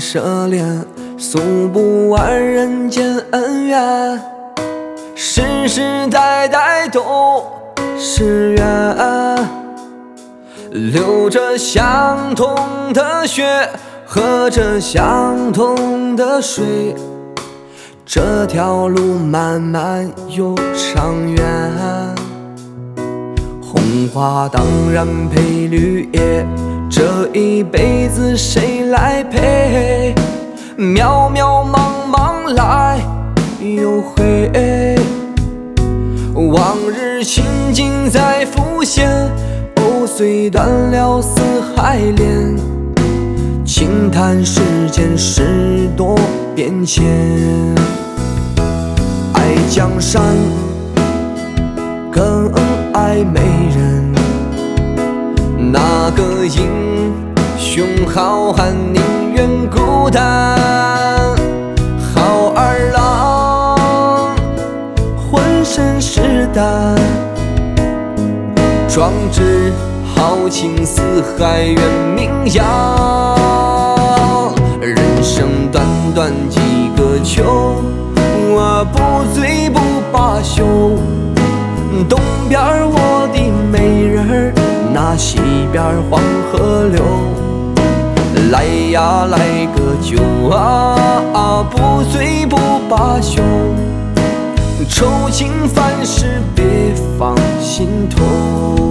涉猎，诉不完人间恩怨，世世代代都是缘，流着相同的血，喝着相同的水，这条路漫漫又长远。红花当然配绿叶，这一辈子谁来陪？渺渺茫茫来又回，往日情景再浮现，藕虽断了丝还连，轻叹世间事多变迁。爱江山更爱美人，哪个英雄好汉宁愿孤单？好儿郎浑身是胆，壮志豪情四海远名扬。人生短短几个秋，我不醉不罢休。东边我的美人儿，那西边黄河流。来呀来个酒啊，不醉不罢休。愁情烦事别放心头。